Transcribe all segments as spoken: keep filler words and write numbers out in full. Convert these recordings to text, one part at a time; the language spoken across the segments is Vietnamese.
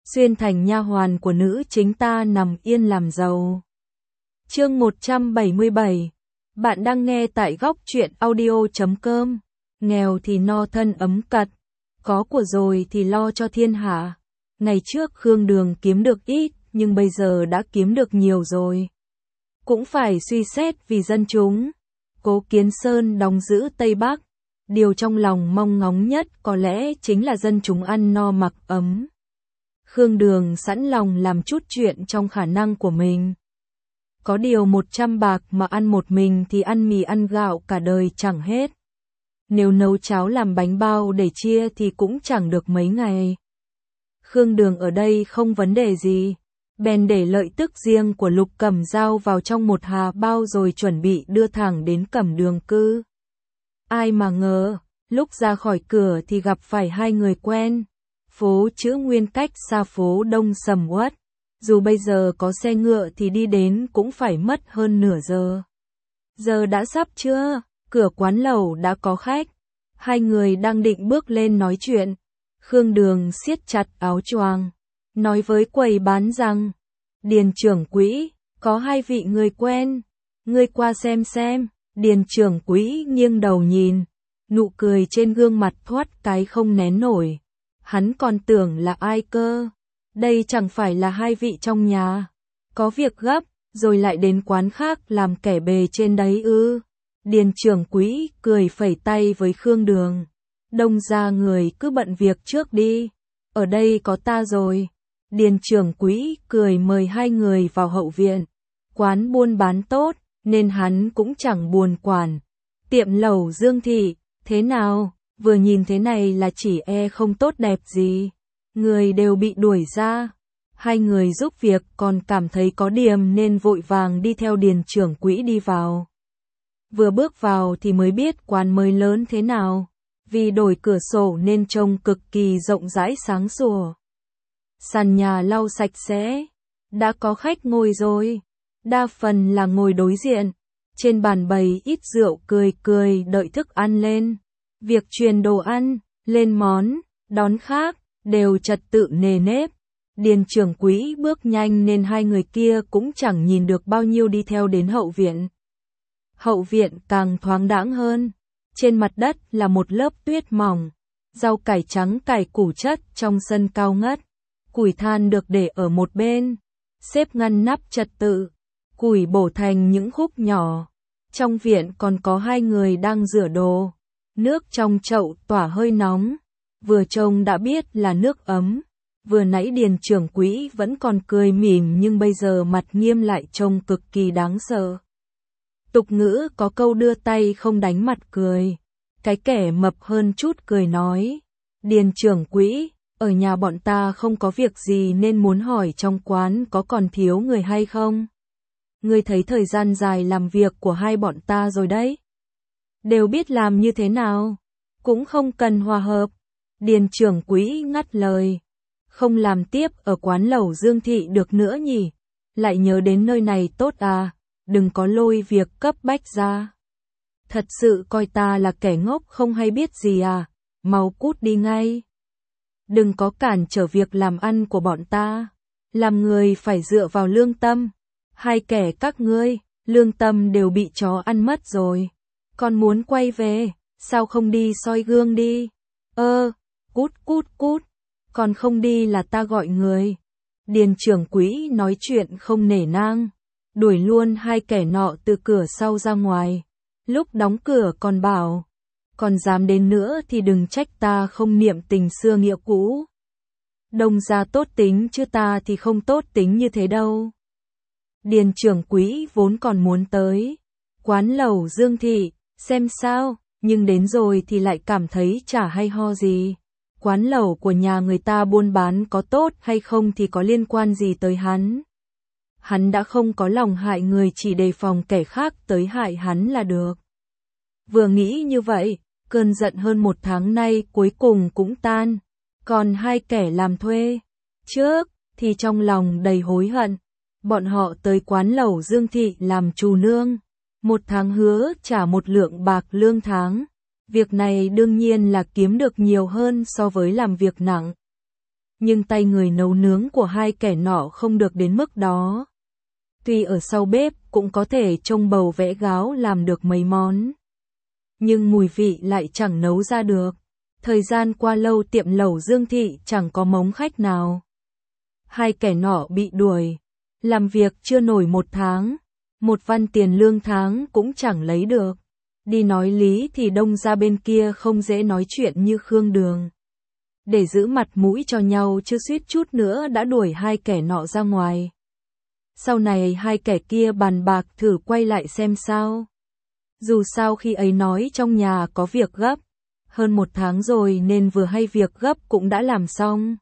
xuyên thành nha hoàn của nữ chính ta nằm yên làm giàu. Chương một trăm bảy mươi bảy. Bạn đang nghe tại góc truyện audio chấm com. Nghèo thì no thân ấm cật, có của rồi thì lo cho thiên hạ. Ngày trước Khương Đường kiếm được ít, nhưng bây giờ đã kiếm được nhiều rồi. Cũng phải suy xét vì dân chúng. Cố Kiến Sơn đóng giữ Tây Bắc. Điều trong lòng mong ngóng nhất có lẽ chính là dân chúng ăn no mặc ấm. Khương Đường sẵn lòng làm chút chuyện trong khả năng của mình. Có điều một trăm bạc mà ăn một mình thì ăn mì ăn gạo cả đời chẳng hết. Nếu nấu cháo làm bánh bao để chia thì cũng chẳng được mấy ngày. Khương Đường ở đây không vấn đề gì, bèn để lợi tức riêng của Lục Cẩm Dao vào trong một hà bao rồi chuẩn bị đưa thẳng đến Cẩm Đường cư. Ai mà ngờ, lúc ra khỏi cửa thì gặp phải hai người quen. Phố Chữ Nguyên cách xa phố Đông sầm uất, dù bây giờ có xe ngựa thì đi đến cũng phải mất hơn nửa giờ. Giờ đã sắp chưa? Cửa quán lẩu đã có khách. Hai người đang định bước lên nói chuyện. Khương Đường siết chặt áo choàng, nói với quầy bán rằng: Điền trưởng quỹ, có hai vị người quen, ngươi qua xem xem. Điền trưởng quỹ nghiêng đầu nhìn, nụ cười trên gương mặt thoát cái không nén nổi. Hắn còn tưởng là ai cơ? Đây chẳng phải là hai vị trong nhà có việc gấp, rồi lại đến quán khác làm kẻ bề trên đấy ư? Điền trưởng quỹ cười phẩy tay với Khương Đường. Đông ra người cứ bận việc trước đi, ở đây có ta rồi. Điền trưởng quỹ cười mời hai người vào hậu viện. Quán buôn bán tốt, nên hắn cũng chẳng buồn quản. Tiệm lẩu Dương Thị, thế nào? Vừa nhìn thế này là chỉ e không tốt đẹp gì. Người đều bị đuổi ra. Hai người giúp việc còn cảm thấy có điểm nên vội vàng đi theo điền trưởng quỹ đi vào. Vừa bước vào thì mới biết quán mới lớn thế nào. Vì đổi cửa sổ nên trông cực kỳ rộng rãi sáng sủa. Sàn nhà lau sạch sẽ. Đã có khách ngồi rồi. Đa phần là ngồi đối diện. Trên bàn bày ít rượu cười cười đợi thức ăn lên. Việc truyền đồ ăn, lên món, đón khác, đều trật tự nề nếp. Điền trưởng quỹ bước nhanh nên hai người kia cũng chẳng nhìn được bao nhiêu đi theo đến hậu viện. Hậu viện càng thoáng đãng hơn. Trên mặt đất là một lớp tuyết mỏng. Rau cải trắng cải củ chất trong sân cao ngất. Củi than được để ở một bên, xếp ngăn nắp trật tự. Củi bổ thành những khúc nhỏ. Trong viện còn có hai người đang rửa đồ. Nước trong chậu tỏa hơi nóng, vừa trông đã biết là nước ấm. Vừa nãy điền trưởng quỹ vẫn còn cười mỉm nhưng bây giờ mặt nghiêm lại trông cực kỳ đáng sợ. Tục ngữ có câu đưa tay không đánh mặt cười. Cái kẻ mập hơn chút cười nói: Điền trưởng quỹ, ở nhà bọn ta không có việc gì nên muốn hỏi trong quán có còn thiếu người hay không? Ngươi thấy thời gian dài làm việc của hai bọn ta rồi đấy. Đều biết làm như thế nào, cũng không cần hòa hợp. Điền trưởng quỹ ngắt lời: Không làm tiếp ở quán lẩu Dương Thị được nữa nhỉ? Lại nhớ đến nơi này tốt à, đừng có lôi việc cấp bách ra. Thật sự coi ta là kẻ ngốc không hay biết gì à, mau cút đi ngay. Đừng có cản trở việc làm ăn của bọn ta, làm người phải dựa vào lương tâm. Hai kẻ các ngươi, lương tâm đều bị chó ăn mất rồi. Còn muốn quay về, sao không đi soi gương đi? Ơ, cút cút cút, còn không đi là ta gọi người. Điền trưởng quỹ nói chuyện không nể nang, đuổi luôn hai kẻ nọ từ cửa sau ra ngoài. Lúc đóng cửa còn bảo: Còn dám đến nữa thì đừng trách ta không niệm tình xưa nghĩa cũ. Đông gia tốt tính chứ ta thì không tốt tính như thế đâu. Điền trưởng quỹ vốn còn muốn tới quán lẩu Dương Thị xem sao, nhưng đến rồi thì lại cảm thấy chả hay ho gì. Quán lẩu của nhà người ta buôn bán có tốt hay không thì có liên quan gì tới hắn. Hắn đã không có lòng hại người, chỉ đề phòng kẻ khác tới hại hắn là được. Vừa nghĩ như vậy, cơn giận hơn một tháng nay cuối cùng cũng tan. Còn hai kẻ làm thuê trước thì trong lòng đầy hối hận. Bọn họ tới quán lẩu Dương Thị làm trù nương, một tháng hứa trả một lượng bạc lương tháng. Việc này đương nhiên là kiếm được nhiều hơn so với làm việc nặng. nhưng tay người nấu nướng của hai kẻ nọ không được đến mức đó. Tuy ở sau bếp cũng có thể trông bầu vẽ gáo làm được mấy món, nhưng mùi vị lại chẳng nấu ra được. Thời gian qua lâu tiệm lẩu Dương Thị chẳng có mống khách nào. Hai kẻ nọ bị đuổi, làm việc chưa nổi một tháng, một văn tiền lương tháng cũng chẳng lấy được. Đi nói lý thì đông ra bên kia không dễ nói chuyện như Khương Đường. Để giữ mặt mũi cho nhau chứ suýt chút nữa đã đuổi hai kẻ nọ ra ngoài. Sau này hai kẻ kia bàn bạc thử quay lại xem sao. Dù sao khi ấy nói trong nhà có việc gấp, hơn một tháng rồi nên vừa hay việc gấp cũng đã làm xong.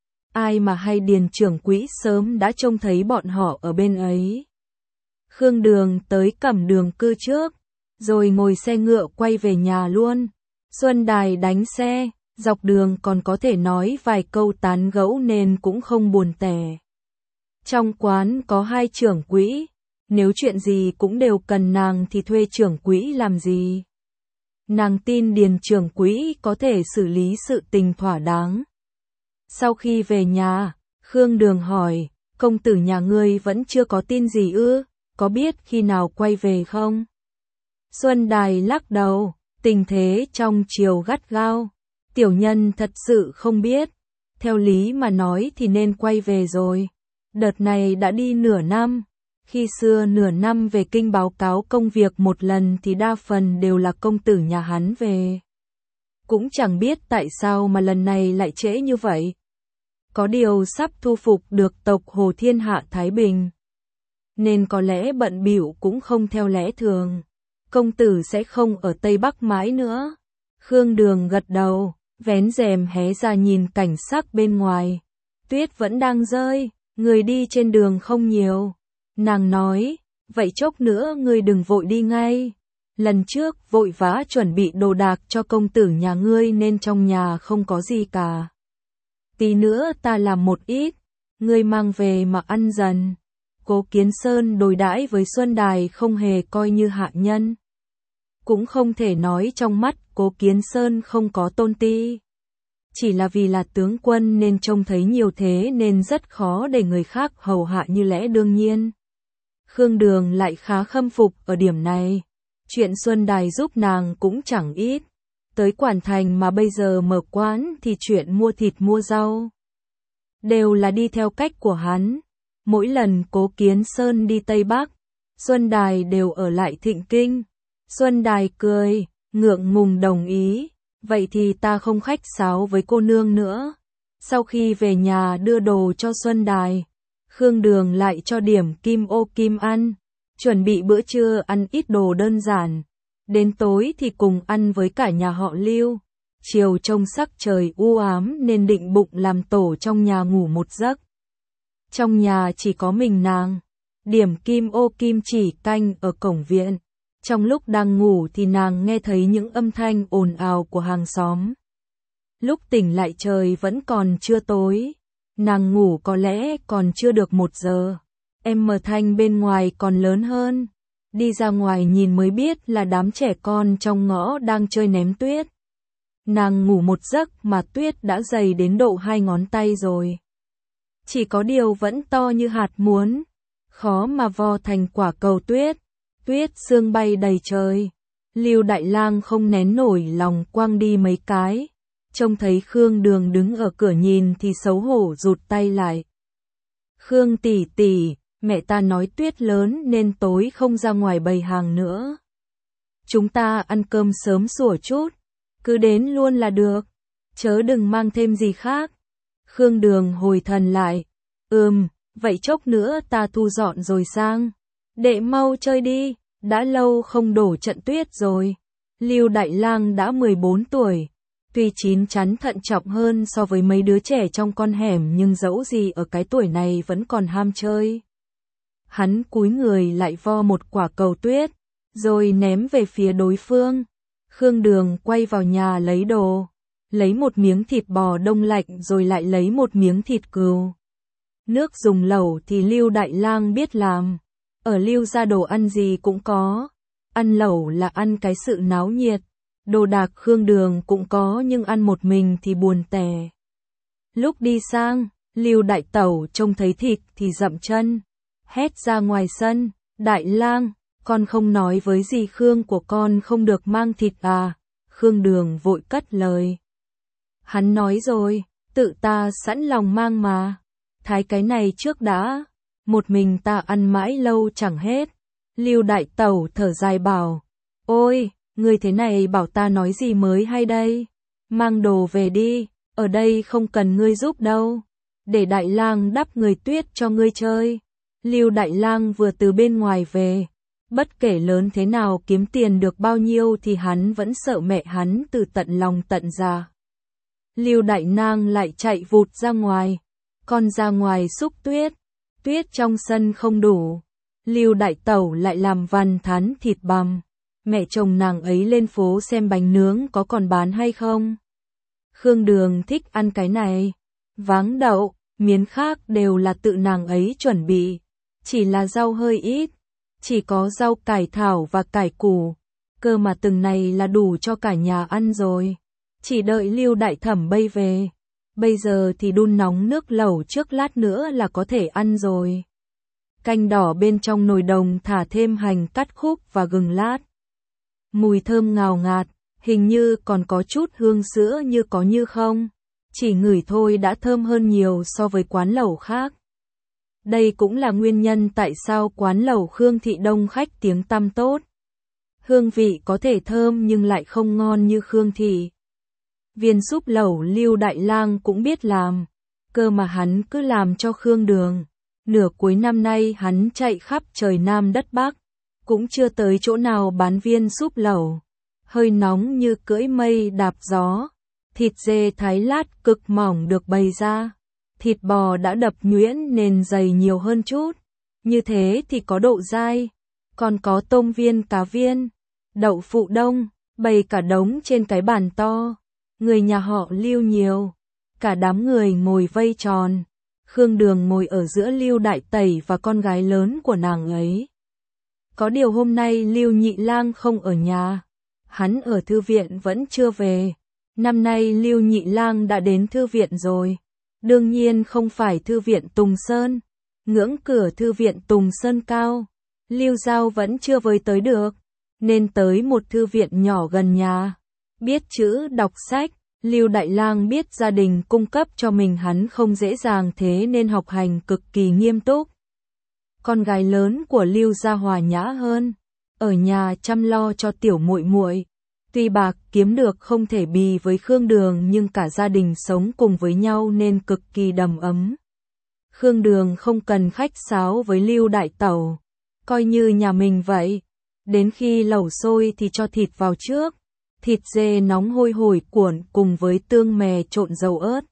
Ai mà hay Điền trưởng quỹ sớm đã trông thấy bọn họ ở bên ấy. Khương Đường tới Cẩm Đường cư trước, rồi ngồi xe ngựa quay về nhà luôn. Xuân Đài đánh xe, dọc đường còn có thể nói vài câu tán gẫu nên cũng không buồn tẻ. Trong quán có hai trưởng quỹ, nếu chuyện gì cũng đều cần nàng thì thuê trưởng quỹ làm gì. Nàng tin Điền trưởng quỹ có thể xử lý sự tình thỏa đáng. Sau khi về nhà, Khương Đường hỏi, công tử nhà ngươi vẫn chưa có tin gì ư, có biết khi nào quay về không? Xuân Đài lắc đầu, tình thế trong triều gắt gao, tiểu nhân thật sự không biết, theo lý mà nói thì nên quay về rồi. Đợt này đã đi nửa năm, khi xưa nửa năm về kinh báo cáo công việc một lần thì đa phần đều là công tử nhà hắn về. Cũng chẳng biết tại sao mà lần này lại trễ như vậy. Có điều sắp thu phục được tộc Hồ Thiên Hạ Thái Bình, nên có lẽ bận bịu cũng không theo lẽ thường. Công tử sẽ không ở Tây Bắc mãi nữa. Khương Đường gật đầu, vén rèm hé ra nhìn cảnh sắc bên ngoài. Tuyết vẫn đang rơi, người đi trên đường không nhiều. Nàng nói, vậy chốc nữa ngươi đừng vội đi ngay. Lần trước vội vã chuẩn bị đồ đạc cho công tử nhà ngươi nên trong nhà không có gì cả. Tí nữa ta làm một ít, ngươi mang về mà ăn dần. Cố Kiến Sơn đối đãi với Xuân Đài không hề coi như hạ nhân. Cũng không thể nói trong mắt Cố Kiến Sơn không có tôn ti. Chỉ là vì là tướng quân nên trông thấy nhiều thế nên rất khó để người khác hầu hạ như lẽ đương nhiên. Khương Đường lại khá khâm phục ở điểm này. Chuyện Xuân Đài giúp nàng cũng chẳng ít. Tới Quản Thành mà bây giờ mở quán thì chuyện mua thịt mua rau đều là đi theo cách của hắn. Mỗi lần Cố Kiến Sơn đi Tây Bắc, Xuân Đài đều ở lại Thịnh Kinh. Xuân Đài cười, ngượng ngùng đồng ý, vậy thì ta không khách sáo với cô nương nữa. Sau khi về nhà đưa đồ cho Xuân Đài, Khương Đường lại cho điểm kim ô kim ăn, chuẩn bị bữa trưa ăn ít đồ đơn giản. Đến tối thì cùng ăn với cả nhà họ Lưu. Chiều trông sắc trời u ám nên định bụng làm tổ trong nhà ngủ một giấc. Trong nhà chỉ có mình nàng. Điểm kim ô kim chỉ canh ở cổng viện. Trong lúc đang ngủ thì nàng nghe thấy những âm thanh ồn ào của hàng xóm. Lúc tỉnh lại trời vẫn còn chưa tối. Nàng ngủ có lẽ còn chưa được một giờ. Em mờ thanh bên ngoài còn lớn hơn. Đi ra ngoài nhìn mới biết là đám trẻ con trong ngõ đang chơi ném tuyết. Nàng ngủ một giấc mà tuyết đã dày đến độ hai ngón tay rồi. Chỉ có điều vẫn to như hạt muốn, khó mà vo thành quả cầu tuyết. Tuyết sương bay đầy trời. Lưu Đại Lang không nén nổi lòng quăng đi mấy cái. Trông thấy Khương Đường đứng ở cửa nhìn thì xấu hổ rụt tay lại. Khương tỷ tỷ, mẹ ta nói tuyết lớn nên tối không ra ngoài bày hàng nữa. Chúng ta ăn cơm sớm sủa chút, cứ đến luôn là được, chớ đừng mang thêm gì khác. Khương Đường hồi thần lại, ừm, vậy chốc nữa ta thu dọn rồi sang. Đệ mau chơi đi, đã lâu không đổ trận tuyết rồi. Lưu Đại Lang đã mười bốn tuổi, tuy chín chắn thận trọng hơn so với mấy đứa trẻ trong con hẻm nhưng dẫu gì ở cái tuổi này vẫn còn ham chơi. Hắn cúi người lại vo một quả cầu tuyết, rồi ném về phía đối phương. Khương Đường quay vào nhà lấy đồ, lấy một miếng thịt bò đông lạnh rồi lại lấy một miếng thịt cừu. Nước dùng lẩu thì Lưu Đại Lang biết làm, ở Lưu gia đồ ăn gì cũng có. Ăn lẩu là ăn cái sự náo nhiệt, đồ đạc Khương Đường cũng có nhưng ăn một mình thì buồn tẻ. Lúc đi sang, Lưu Đại Tẩu trông thấy thịt thì dậm chân, hét ra ngoài sân, Đại Lang, con không nói với dì Khương của con không được mang thịt à? Khương Đường vội cất lời. Hắn nói rồi, tự ta sẵn lòng mang mà. Thái cái này trước đã, một mình ta ăn mãi lâu chẳng hết. Lưu Đại Tẩu thở dài bảo, ôi, người thế này bảo ta nói gì mới hay đây? Mang đồ về đi, ở đây không cần ngươi giúp đâu. Để Đại Lang đắp người tuyết cho ngươi chơi. Lưu Đại Lang vừa từ bên ngoài về, bất kể lớn thế nào kiếm tiền được bao nhiêu thì hắn vẫn sợ mẹ hắn từ tận lòng tận dạ. Lưu Đại Nang lại chạy vụt ra ngoài, con ra ngoài xúc tuyết, tuyết trong sân không đủ. Lưu Đại Tẩu lại làm văn thán thịt bằm, mẹ chồng nàng ấy lên phố xem bánh nướng có còn bán hay không. Khương Đường thích ăn cái này, váng đậu, miến khác đều là tự nàng ấy chuẩn bị, chỉ là rau hơi ít, chỉ có rau cải thảo và cải củ, cơ mà từng này là đủ cho cả nhà ăn rồi. Chỉ đợi Lưu Đại Thẩm bay về, bây giờ thì đun nóng nước lẩu trước lát nữa là có thể ăn rồi. Canh đỏ bên trong nồi đồng thả thêm hành cắt khúc và gừng lát. Mùi thơm ngào ngạt, hình như còn có chút hương sữa như có như không. Chỉ ngửi thôi đã thơm hơn nhiều so với quán lẩu khác. Đây cũng là nguyên nhân tại sao quán lẩu Khương Thị đông khách tiếng tăm tốt. Hương vị có thể thơm nhưng lại không ngon như Khương Thị. Viên súp lẩu Lưu Đại Lang cũng biết làm, cơ mà hắn cứ làm cho Khương Đường. Nửa cuối năm nay hắn chạy khắp trời Nam đất Bắc, cũng chưa tới chỗ nào bán viên súp lẩu. Hơi nóng như cưỡi mây đạp gió. Thịt dê thái lát cực mỏng được bày ra. Thịt bò đã đập nhuyễn nên dày nhiều hơn chút. Như thế thì có độ dai. Còn có tôm viên cá viên, đậu phụ đông, bày cả đống trên cái bàn to. Người nhà họ Lưu nhiều. Cả đám người ngồi vây tròn. Khương Đường ngồi ở giữa Lưu Đại Tẩy và con gái lớn của nàng ấy. Có điều hôm nay Lưu Nhị Lang không ở nhà. Hắn ở thư viện vẫn chưa về. Năm nay Lưu Nhị Lang đã đến thư viện rồi. Đương nhiên không phải thư viện Tùng Sơn. Ngưỡng cửa thư viện Tùng Sơn cao. Lưu Giao vẫn chưa với tới được. Nên tới một thư viện nhỏ gần nhà. Biết chữ đọc sách. Lưu Đại Lang biết gia đình cung cấp cho mình hắn không dễ dàng thế nên học hành cực kỳ nghiêm túc. Con gái lớn của Lưu gia hòa nhã hơn. Ở nhà chăm lo cho tiểu muội muội. Tuy bạc kiếm được không thể bì với Khương Đường nhưng cả gia đình sống cùng với nhau nên cực kỳ đầm ấm. Khương Đường không cần khách sáo với Lưu Đại Tẩu, coi như nhà mình vậy. Đến khi lẩu sôi thì cho thịt vào trước. Thịt dê nóng hôi hổi cuộn cùng với tương mè trộn dầu ớt.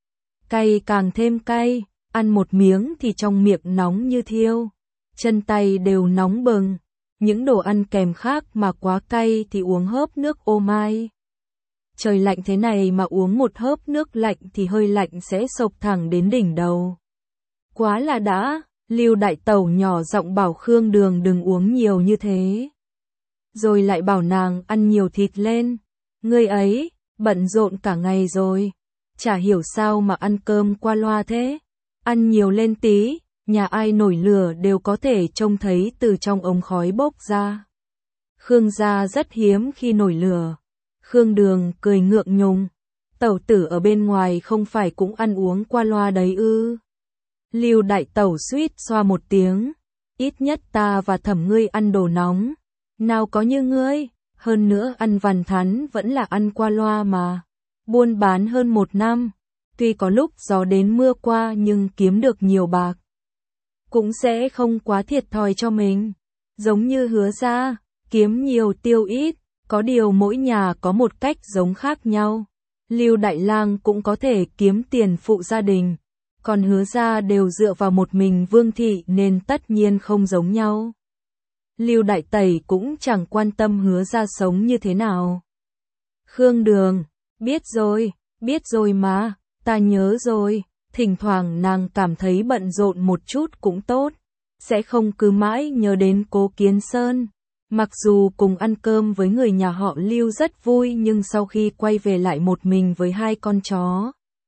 Cay càng thêm cay, ăn một miếng thì trong miệng nóng như thiêu. Chân tay đều nóng bừng. Những đồ ăn kèm khác mà quá cay thì uống hớp nước ô mai. Trời lạnh thế này mà uống một hớp nước lạnh thì hơi lạnh sẽ sộc thẳng đến đỉnh đầu. Quá là đã, Lưu Đại Tẩu nhỏ giọng bảo Khương Đường đừng uống nhiều như thế. Rồi lại bảo nàng ăn nhiều thịt lên. Ngươi ấy, bận rộn cả ngày rồi. Chả hiểu sao mà ăn cơm qua loa thế. Ăn nhiều lên tí. Nhà ai nổi lửa đều có thể trông thấy từ trong ống khói bốc ra. Khương gia rất hiếm khi nổi lửa. Khương Đường cười ngượng nhùng. Tẩu tử ở bên ngoài không phải cũng ăn uống qua loa đấy ư. Lưu Đại Tẩu suýt xoa một tiếng. Ít nhất ta và Thẩm ngươi ăn đồ nóng. Nào có như ngươi. Hơn nữa ăn vằn thắn vẫn là ăn qua loa mà. Buôn bán hơn một năm. Tuy có lúc gió đến mưa qua nhưng kiếm được nhiều bạc. Cũng sẽ không quá thiệt thòi cho mình. Giống như Hứa gia, kiếm nhiều tiêu ít, có điều mỗi nhà có một cách giống khác nhau. Lưu Đại Lang cũng có thể kiếm tiền phụ gia đình, còn Hứa gia đều dựa vào một mình Vương thị nên tất nhiên không giống nhau. Lưu Đại Tẩy cũng chẳng quan tâm Hứa gia sống như thế nào. Khương Đường, biết rồi, biết rồi mà, ta nhớ rồi. Thỉnh thoảng nàng cảm thấy bận rộn một chút cũng tốt, sẽ không cứ mãi nhớ đến Cố Kiến Sơn. Mặc dù cùng ăn cơm với người nhà họ Lưu rất vui nhưng sau khi quay về lại một mình với hai con chó.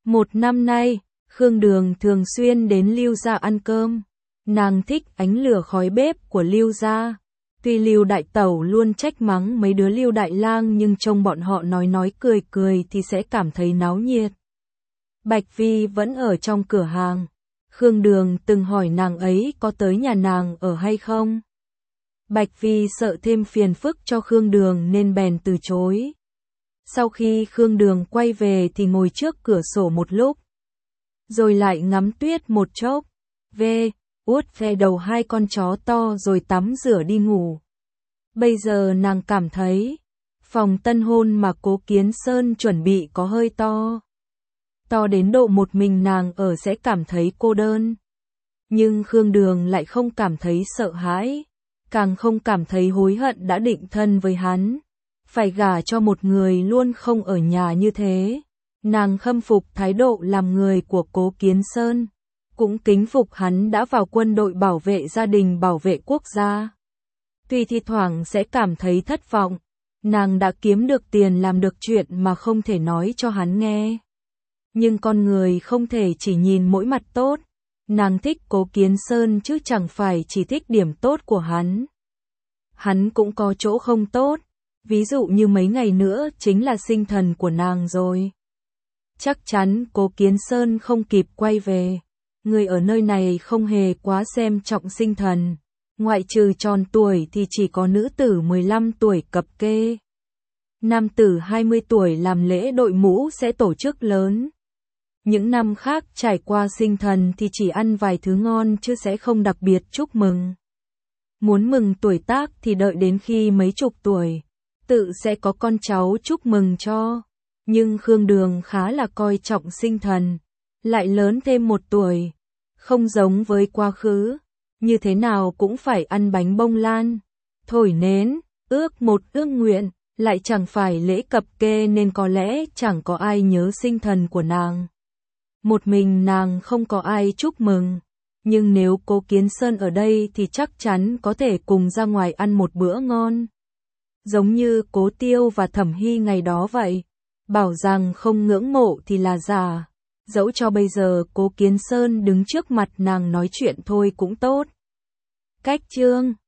Một năm nay, Khương Đường thường xuyên đến Lưu gia ăn cơm. Nàng thích ánh lửa khói bếp của Lưu gia. Tuy Lưu đại tẩu luôn trách mắng mấy đứa Lưu đại lang nhưng trông bọn họ nói nói cười cười thì sẽ cảm thấy náo nhiệt. Bạch Vi vẫn ở trong cửa hàng. Khương Đường từng hỏi nàng ấy có tới nhà nàng ở hay không. Bạch Vi sợ thêm phiền phức cho Khương Đường nên bèn từ chối. Sau khi Khương Đường quay về thì ngồi trước cửa sổ một lúc. Rồi lại ngắm tuyết một chốc. Về, uốt ve đầu hai con chó to rồi tắm rửa đi ngủ. Bây giờ nàng cảm thấy, phòng tân hôn mà Cố Kiến Sơn chuẩn bị có hơi to. To đến độ một mình nàng ở sẽ cảm thấy cô đơn. Nhưng Khương Đường lại không cảm thấy sợ hãi, càng không cảm thấy hối hận đã định thân với hắn. Phải gả cho một người luôn không ở nhà như thế. Nàng khâm phục thái độ làm người của Cố Kiến Sơn, cũng kính phục hắn đã vào quân đội bảo vệ gia đình bảo vệ quốc gia. Tuy thi thoảng sẽ cảm thấy thất vọng, nàng đã kiếm được tiền làm được chuyện mà không thể nói cho hắn nghe. Nhưng con người không thể chỉ nhìn mỗi mặt tốt, nàng thích Cố Kiến Sơn chứ chẳng phải chỉ thích điểm tốt của hắn. Hắn cũng có chỗ không tốt, ví dụ như mấy ngày nữa chính là sinh thần của nàng rồi. Chắc chắn Cố Kiến Sơn không kịp quay về. Người ở nơi này không hề quá xem trọng sinh thần. Ngoại trừ tròn tuổi thì chỉ có nữ tử mười lăm tuổi cập kê. Nam tử hai mươi tuổi làm lễ đội mũ sẽ tổ chức lớn. Những năm khác trải qua sinh thần thì chỉ ăn vài thứ ngon chứ sẽ không đặc biệt chúc mừng. Muốn mừng tuổi tác thì đợi đến khi mấy chục tuổi, tự sẽ có con cháu chúc mừng cho. Nhưng Khương Đường khá là coi trọng sinh thần, lại lớn thêm một tuổi. Không giống với quá khứ, như thế nào cũng phải ăn bánh bông lan, thổi nến, ước một ước nguyện, lại chẳng phải lễ cập kê nên có lẽ chẳng có ai nhớ sinh thần của nàng. Một mình nàng không có ai chúc mừng, nhưng nếu Cố Kiến Sơn ở đây thì chắc chắn có thể cùng ra ngoài ăn một bữa ngon. Giống như Cố Tiêu và Thẩm Hy ngày đó vậy, bảo rằng không ngưỡng mộ thì là giả. Dẫu cho bây giờ Cố Kiến Sơn đứng trước mặt nàng nói chuyện thôi cũng tốt. Cách chương